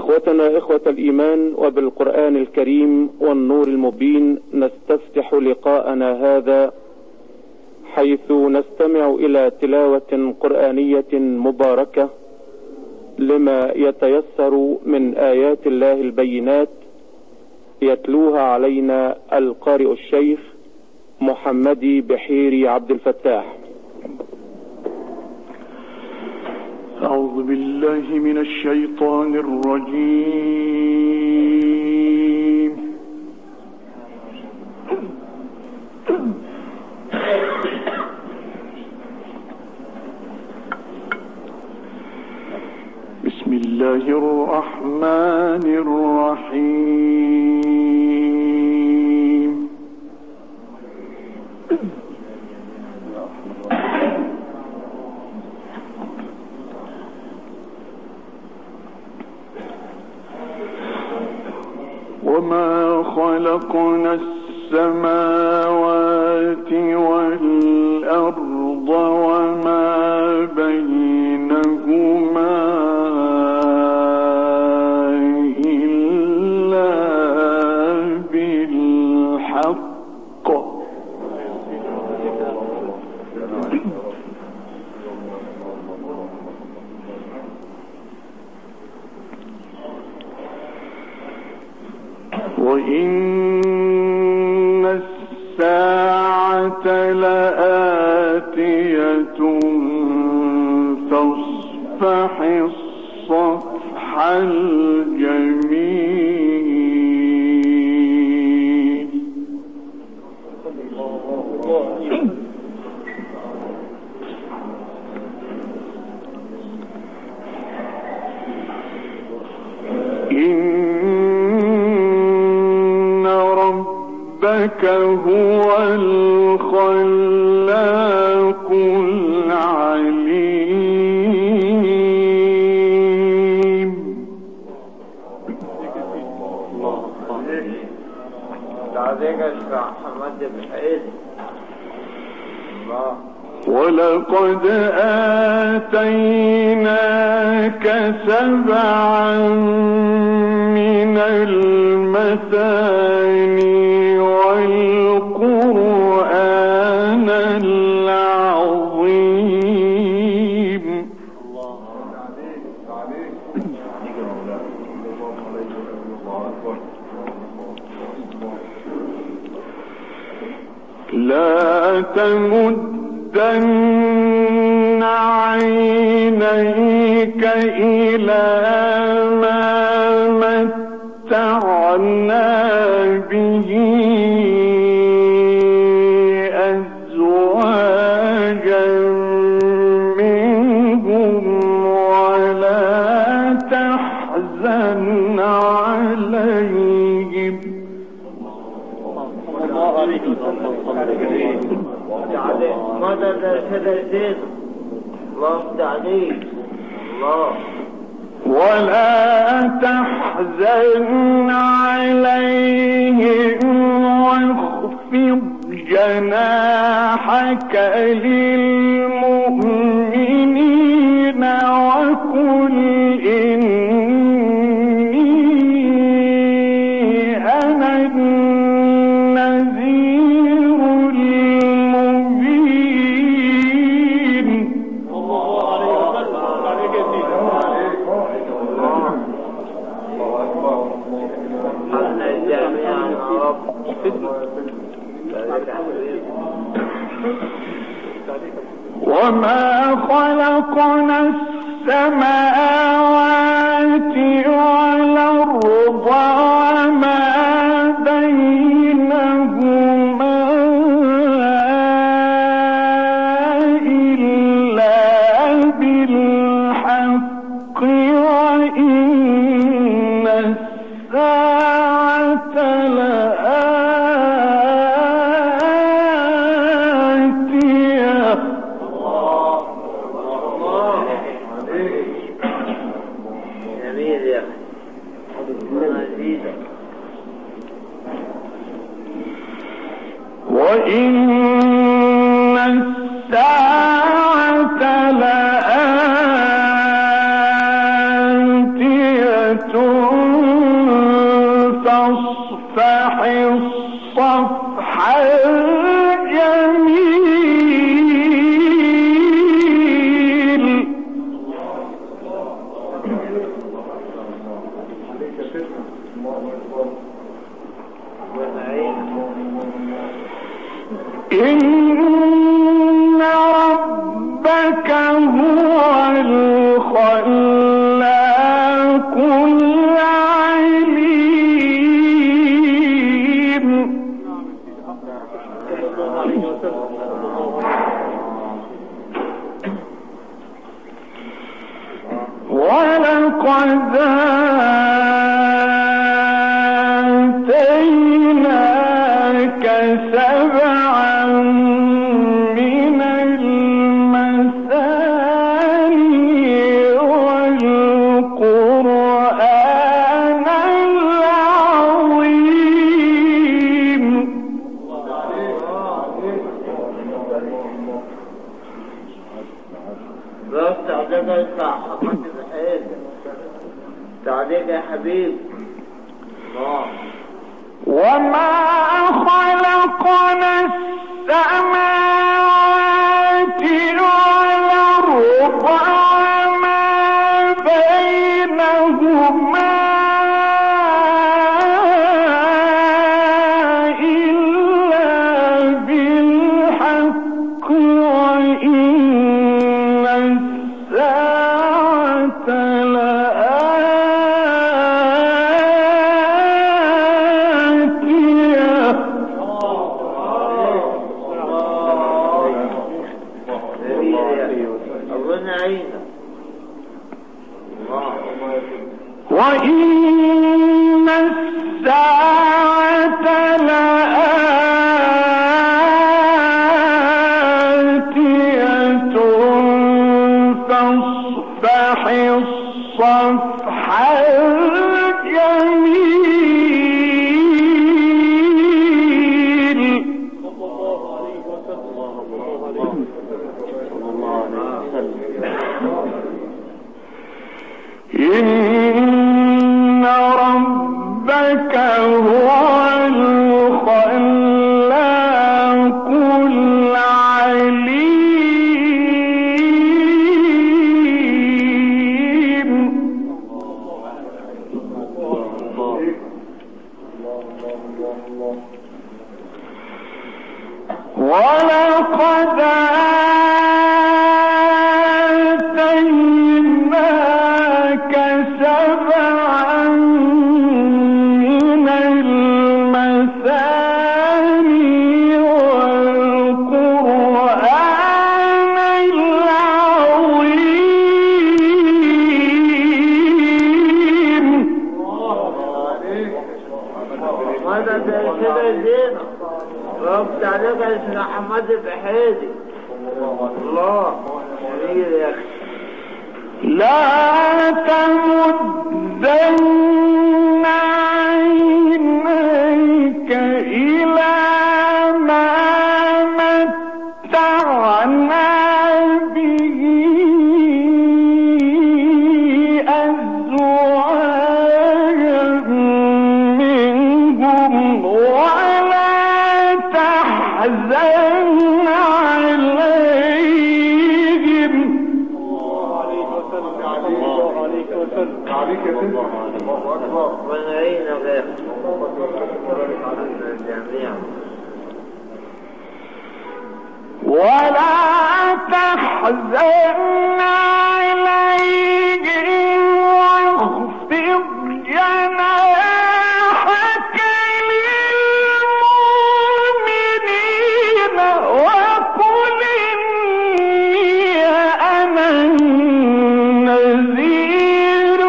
إخوتنا إخوة الإيمان، وبالقرآن الكريم والنور المبين نستفتح لقاءنا هذا، حيث نستمع إلى تلاوة قرآنية مباركة لما يتيسر من آيات الله البينات، يتلوها علينا القارئ الشيخ محمدي بحيري عبد الفتاح. أعوذ بالله من الشيطان الرجيم. بسم الله الرحمن الرحيم. وما خلقنا السماوات والأرض وما بينهما إلا بالحق وإن الساعة لآتية فاصفح الصفح الجميل. إن ربك هو الخلاق العليم. ولقد آتيناك 7 من المثاني والقرآن العظيم. لا تمدن عينيك إلى ما متعنا به أزواجا منهم ولا تحزن عليهم. ولا تحزن عليهم واخفض جناحك للمؤمنين وقل إني أنا النذير المبين. وما خلقنا السماوات والأرض وما بينهما إلا بالحق وإن الساعة لآتية. وإن الساعة لآتية إن ربك هو الخلاق العليم. ولقد آتيناك سبعا من المثاني والقرآن العظيم. تعليق يا حبيب. وما خلقنا السماوات والأرض وما بينهما إلا بالحق وإن الساعة وإن الساعة لآتية فاصفح الصفح الجميل. إن ربك هو الخلاق العليم. ولقد آتيناك سبعا من المثاني والقرآن العظيم. ماذا كده زينة رب تعليق يا سيدنا حماد بحيدي. الله جميل يا أخي. لا تمدن عينيك إلى ما متعنا به أزواجا منهم ولا تحزن عليهم. عليك يا سيدي. الله أكبر. ونعين غير الجميع. ولا تحزن عليهم واخفض جناحك للمؤمنين وقل إني أنا النذير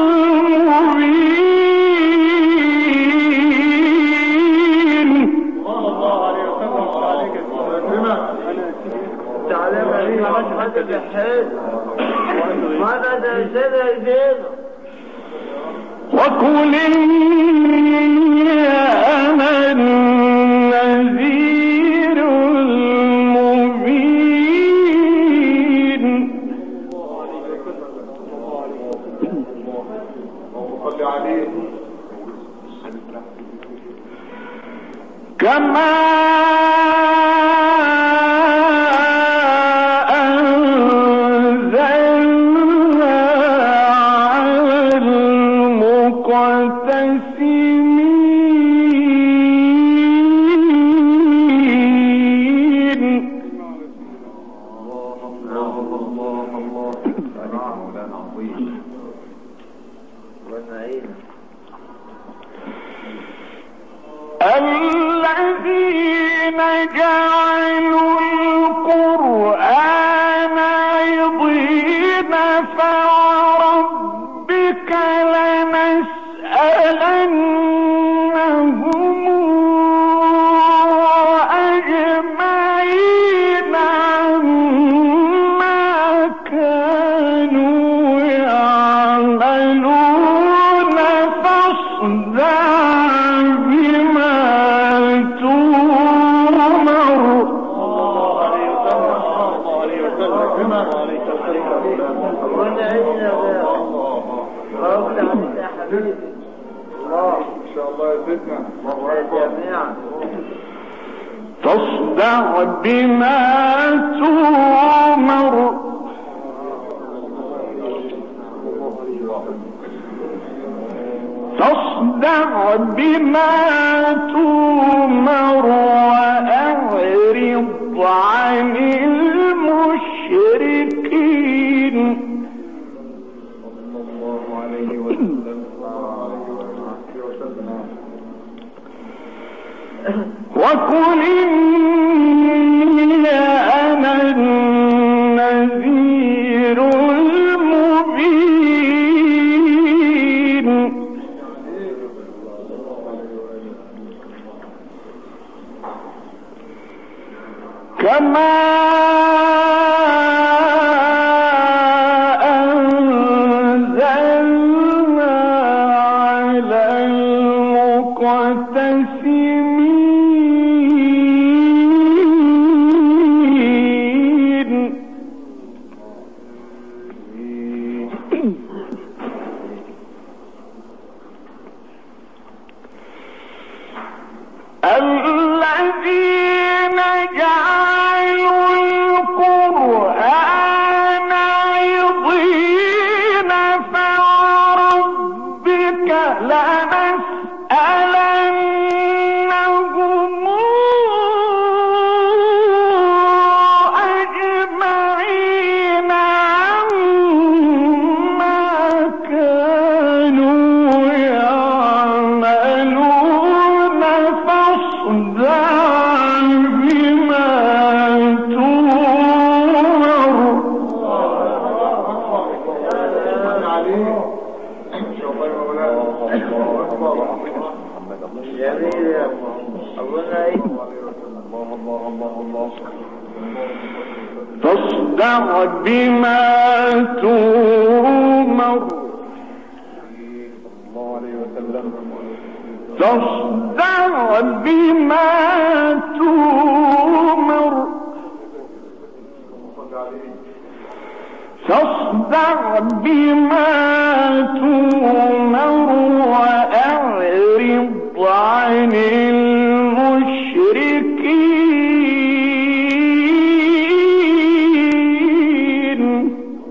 المبين. الله عليه وسلم. عليك يا سيدي. تعلم عليك حد بحيد. ماذا تنسل الدين. وقل إني أنا النذير المبين. صل عليه. كما أنزلنا على المقتسمين الذين جعلوا القرآن عضين فوربك لنسألنهم أجمعين عما كانوا يعملون فاصدع بما تصدع بما تؤمر تصدع بما تؤمر وأعرض عن المشركين. وقل إني أنا النذير المبين. كما أنزلنا على المقتسمين الذين جعلوا القرآن عضين فوربك لنسألنهم أجمعين عما كانوا يعملون فاصدع بما تؤمر. جميل يا أبونا. تصدع بما تؤمر تصدع بما تؤمر تصدع بما تؤمر وأعرض عن المشركين.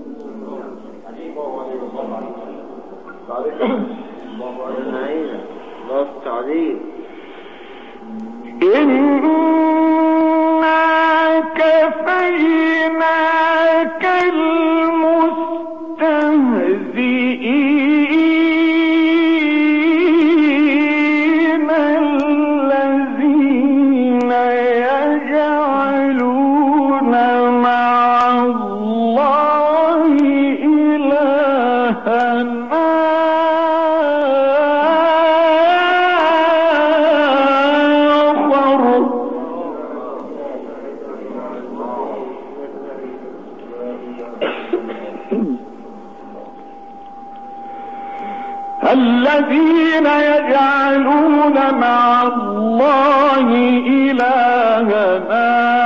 إنا كفيناك المستهزئين الذين يجعلون مع الله إلها الذين يجعلون مع الله إلها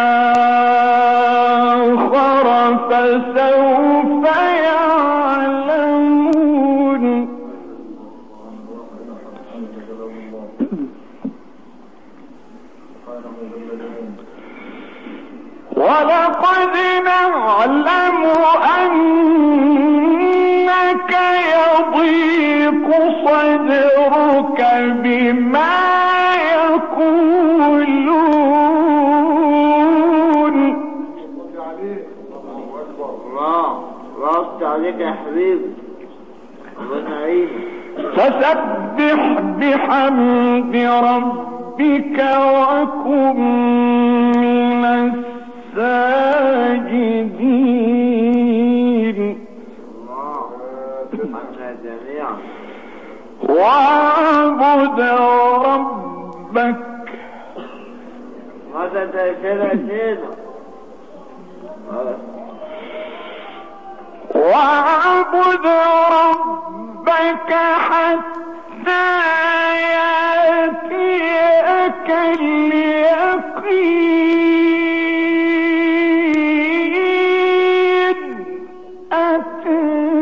آخر فسوف يعلمون. ولقد نعلم أنك يضيق صدرك بما يقولون. الله رد عليك يا حبيبي. ربنا يعينك. فسبح بحمد ربك وكن من الساجدين. واعبد ربك واعبد ربك حتى يأتيك اليقين. أتى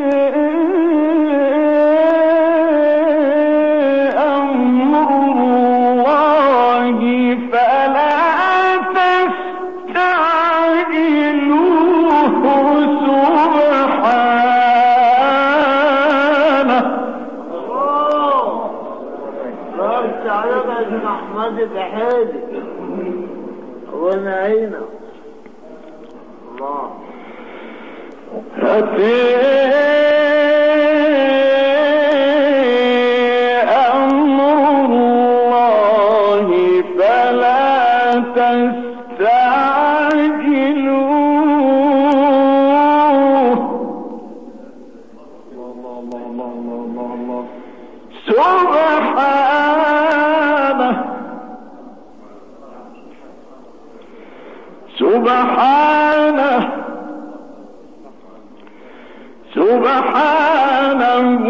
أمر الله فلا تستعجلوه سبحانه. أحمد بحادي ونعينا الله. أتي أمر الله فلا تستعجلوه سبحانه. سبحانه سبحانه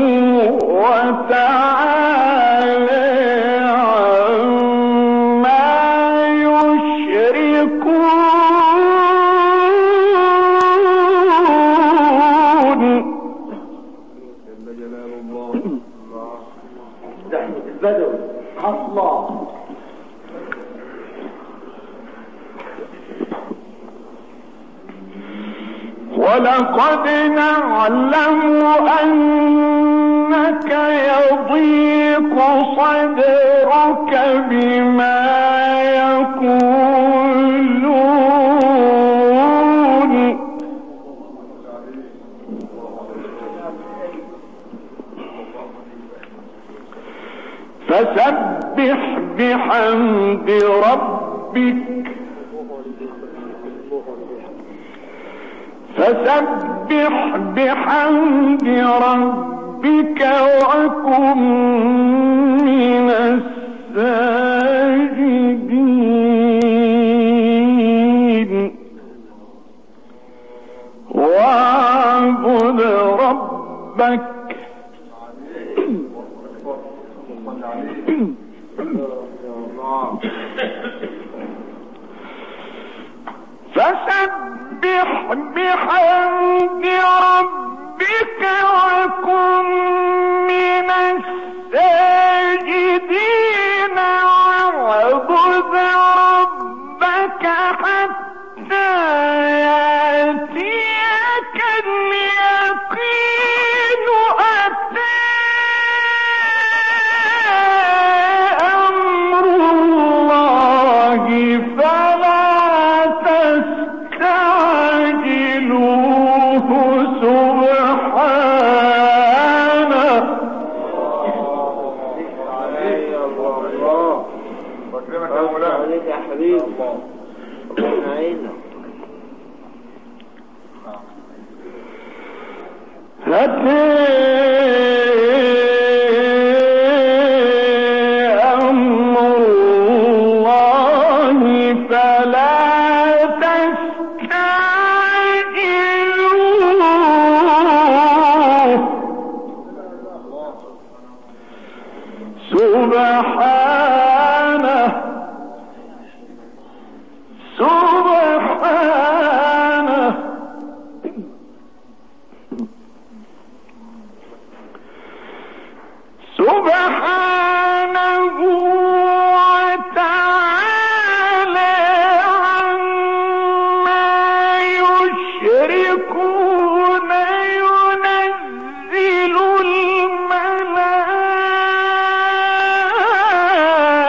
وتعالى عما يشركون. جل جلال الله. البدوي الله. ولقد نعلم أنك يضيق صدرك بما يقولون فسبح بحمد ربك فسبح بحمد ربك وكن من الساجدين. واعبد ربك فسبح بحمد ربك وكن من الساجدين. واعبد ربك حتى يأتيك اليقين. أتى أمر الله فلا تستعجلوه سبحانه. عليك يا حبيبي ونعينا. أمر الله فلا تستعجلوه سبحانه سبحانه سبحانه وتعالى عما يشركون. ينزل الملائكة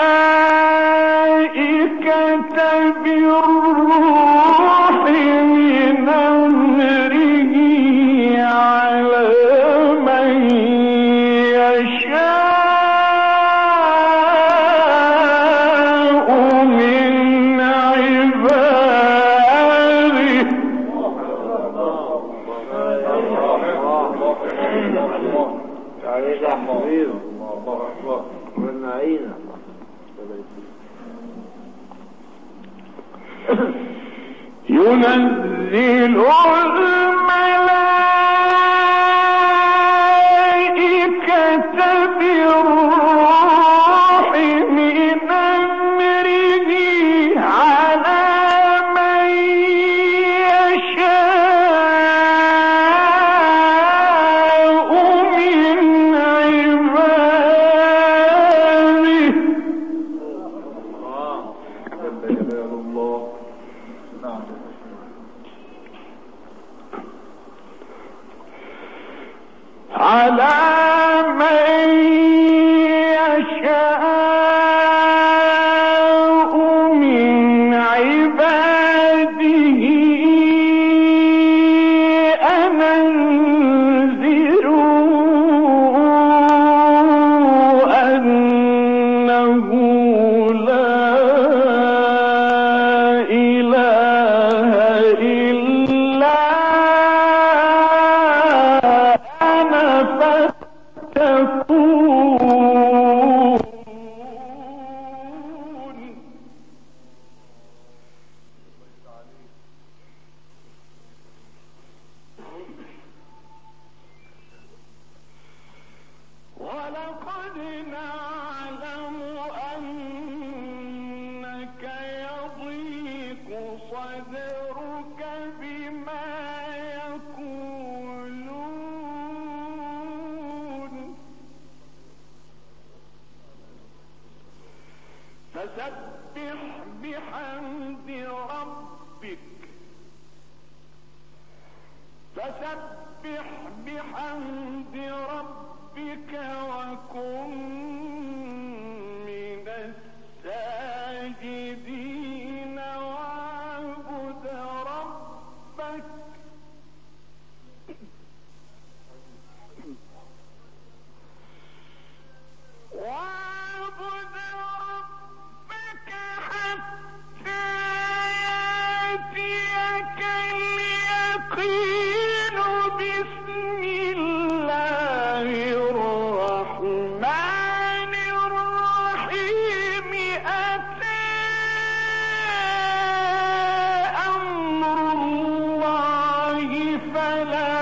ينزل الملائكة بالروح من أمره على من يشاء من عباده. على من يشاء من عباده أن أنذروا أنه لا إله إلا أنا فاتقون. ولقد نعلم أنك يضيق صدرك بما يقولون فسبح بحمد ربك وكن من الساجدين واعبد ربك حتى يأتيك اليقين. بسم الله الرحمن الرحيم. أتى أمر الله فلا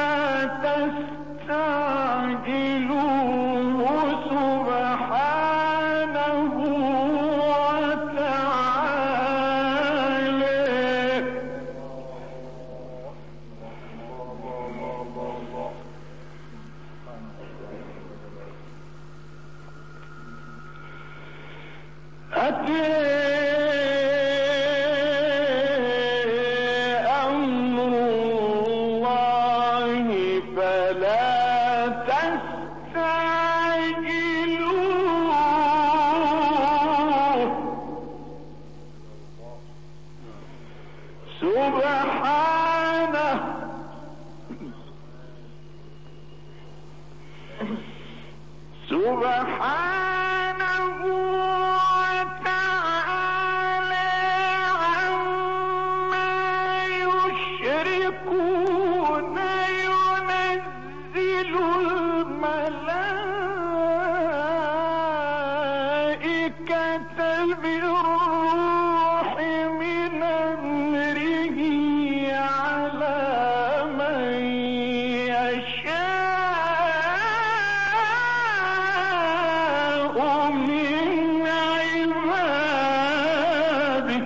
تستعجلوه سبحانه وتعالى. أتى أمر الله فلا تستعجلوه سبحانه وتعالى عما يشركون. ينزل الملائكة بالروح من أمره على من يشاء من عباده.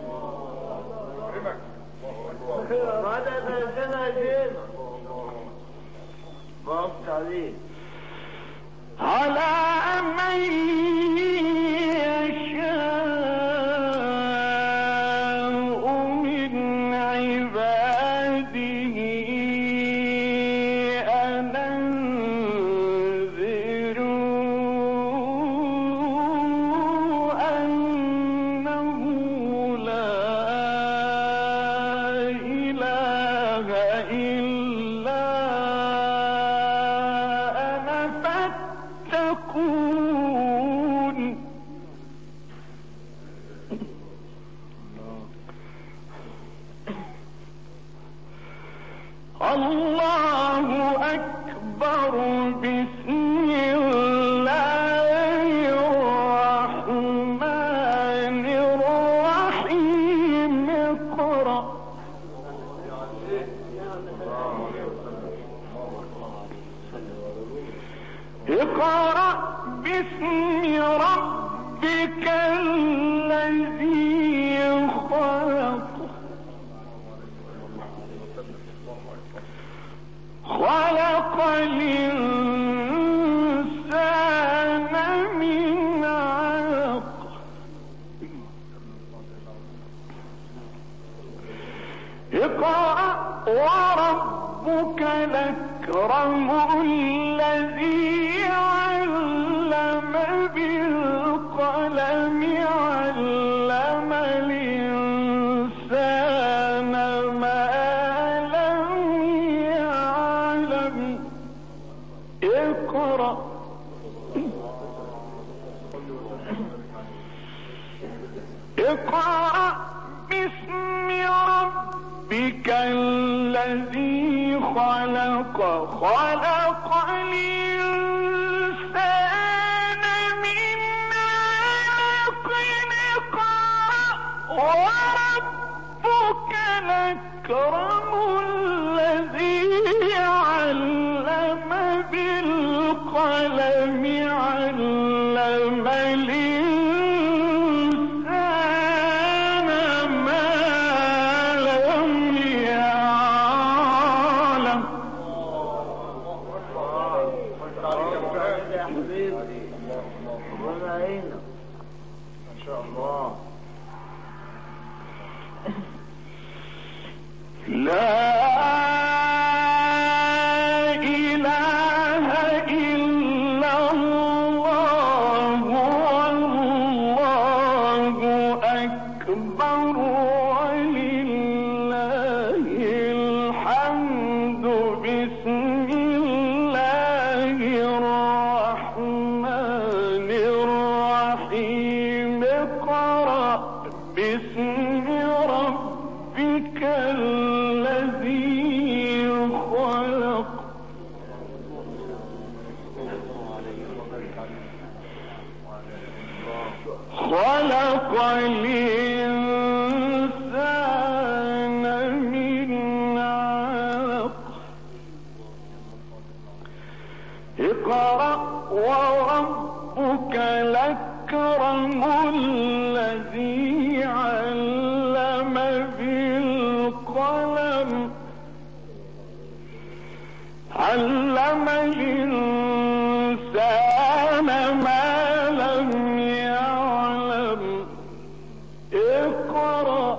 ماذا تنزلها جينا بقصت عليه على من يشاء من عباده أن أنذروا أنه لا إله إلا أنا فاتقون. الله أكبر. بسم الله الرحمن الرحيم. اقرأ باسم ربك الذي خلق الإنسان من علق اقرأ وربك الأكرم الذي علم بالقلم علم الإنسان ما لم يعلم اقرأ باسم ربك الذي خلق الإنسان من علق اقرأ وربك الأكرم الذي علم بالقلم علم الإنسان ما لم يعلم يا حبيبي ربنا يعينك ما شاء الله. لا إله إلا الله والله أكبر ولله الحمد بسم الله الرحمن الرحيم اقرأ باسم ربك الذي خلق الإنسان من علق اقرأ وربك الأكرم الذي علم بالقلم علم الإنسان ما لم يعلم اقرأ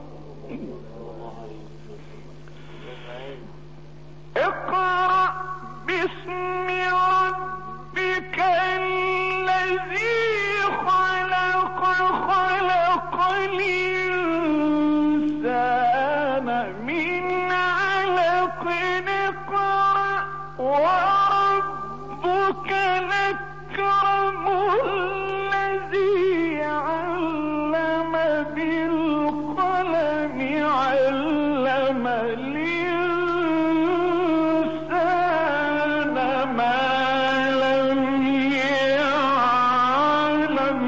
باسم ربك الذي خلق الإنسان من علق اقرأ وربك الأكرم الذي علم بالقلم علم الإنسان ما لم يعلم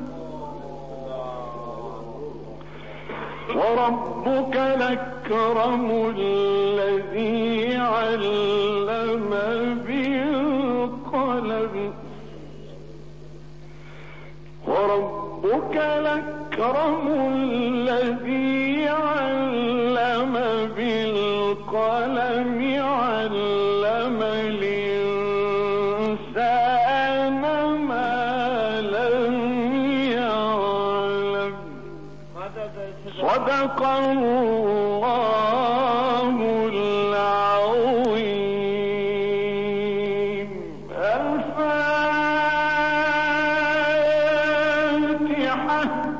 وربك الأكرم الذي علم بالقلم وربك الأكرم الذي علم بالقلم علم الإنسان ما لم يعلم صدق الله العظيم. الفاتحة.